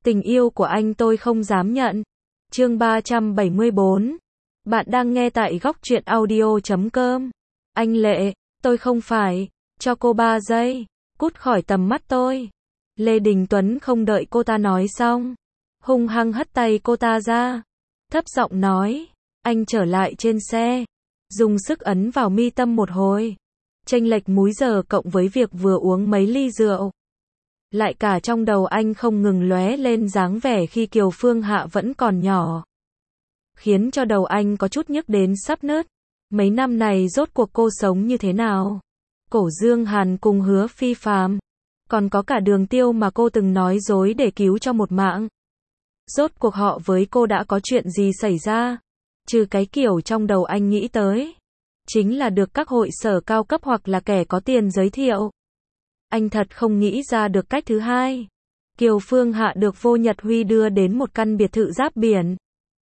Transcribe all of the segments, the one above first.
Tình yêu của anh tôi không dám nhận. Chương 374. Bạn đang nghe tại góc truyện audio.com. Anh Lệ, tôi không phải. Cho cô 3 giây. Cút khỏi tầm mắt tôi. Lê Đình Tuấn không đợi cô ta nói xong. Hung hăng hất tay cô ta ra. Thấp giọng nói. Anh trở lại trên xe. Dùng sức ấn vào mi tâm một hồi. Chênh lệch múi giờ cộng với việc vừa uống mấy ly rượu. Lại cả trong đầu anh không ngừng lóe lên dáng vẻ khi Kiều Phương Hạ vẫn còn nhỏ. Khiến cho đầu anh có chút nhức đến sắp nứt. Mấy năm này rốt cuộc cô sống như thế nào? Cổ Dương Hàn cùng Hứa Phi Phàm. Còn có cả Đường Tiêu mà cô từng nói dối để cứu cho một mạng. Rốt cuộc họ với cô đã có chuyện gì xảy ra? Trừ cái kiểu trong đầu anh nghĩ tới. Chính là được các hội sở cao cấp hoặc là kẻ có tiền giới thiệu. Anh thật không nghĩ ra được cách thứ hai. Kiều Phương Hạ được Vô Nhật Huy đưa đến một căn biệt thự giáp biển.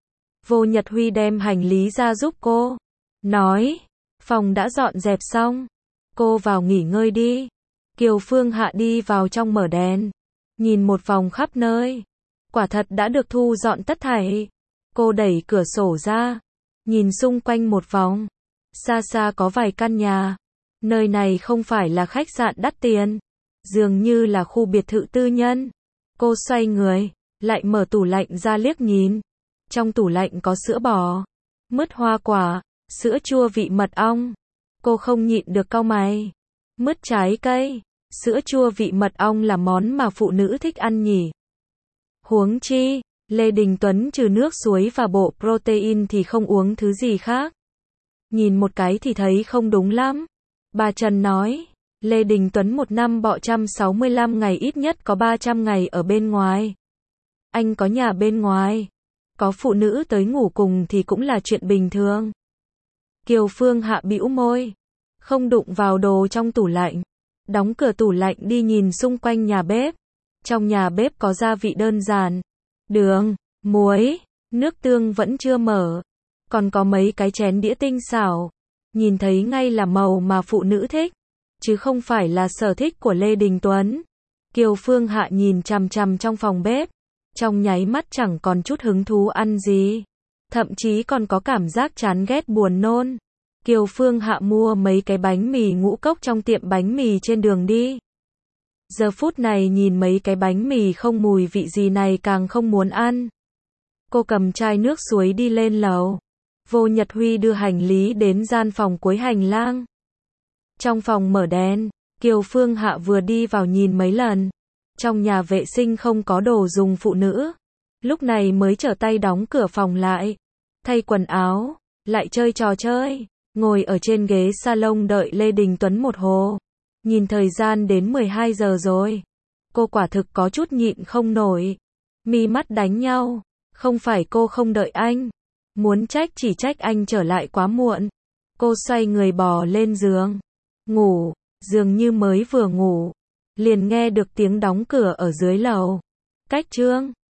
Vô Nhật Huy đem hành lý ra giúp cô. Nói, phòng đã dọn dẹp xong. Cô vào nghỉ ngơi đi. Kiều Phương Hạ đi vào trong mở đèn. Nhìn một vòng khắp nơi. Quả thật đã được thu dọn tất thảy. Cô đẩy cửa sổ ra. Nhìn xung quanh một vòng. Xa xa có vài căn nhà. Nơi này không phải là khách sạn đắt tiền. Dường như là khu biệt thự tư nhân. Cô xoay người. Lại mở tủ lạnh ra liếc nhìn. Trong tủ lạnh có sữa bò. Mứt hoa quả. Sữa chua vị mật ong. Cô không nhịn được cau mày. Mứt trái cây. Sữa chua vị mật ong là món mà phụ nữ thích ăn nhỉ. Huống chi, Lê Đình Tuấn trừ nước suối và bộ protein thì không uống thứ gì khác. Nhìn một cái thì thấy không đúng lắm. Bà Trần nói, Lê Đình Tuấn một năm bọ 165 ngày ít nhất có 300 ngày ở bên ngoài. Anh có nhà bên ngoài. Có phụ nữ tới ngủ cùng thì cũng là chuyện bình thường. Kiều Phương Hạ bĩu môi. Không đụng vào đồ trong tủ lạnh. Đóng cửa tủ lạnh đi nhìn xung quanh nhà bếp. Trong nhà bếp có gia vị đơn giản. Đường, muối, nước tương vẫn chưa mở. Còn có mấy cái chén đĩa tinh xảo. Nhìn thấy ngay là màu mà phụ nữ thích. Chứ không phải là sở thích của Lê Đình Tuấn. Kiều Phương Hạ nhìn chằm chằm trong phòng bếp. Trong nháy mắt chẳng còn chút hứng thú ăn gì. Thậm chí còn có cảm giác chán ghét buồn nôn. Kiều Phương Hạ mua mấy cái bánh mì ngũ cốc trong tiệm bánh mì trên đường đi. Giờ phút này nhìn mấy cái bánh mì không mùi vị gì này càng không muốn ăn. Cô cầm chai nước suối đi lên lầu. Vô Nhật Huy đưa hành lý đến gian phòng cuối hành lang. Trong phòng mở đèn, Kiều Phương Hạ vừa đi vào nhìn mấy lần. Trong nhà vệ sinh không có đồ dùng phụ nữ. Lúc này mới trở tay đóng cửa phòng lại. Thay quần áo, lại chơi trò chơi. Ngồi ở trên ghế salon đợi Lê Đình Tuấn một hồ. Nhìn thời gian đến 12 giờ rồi. Cô quả thực có chút nhịn không nổi. Mi mắt đánh nhau. Không phải cô không đợi anh. Muốn trách chỉ trách anh trở lại quá muộn. Cô xoay người bò lên giường. Ngủ, dường như mới vừa ngủ. Liền nghe được tiếng đóng cửa ở dưới lầu. Cách Trương.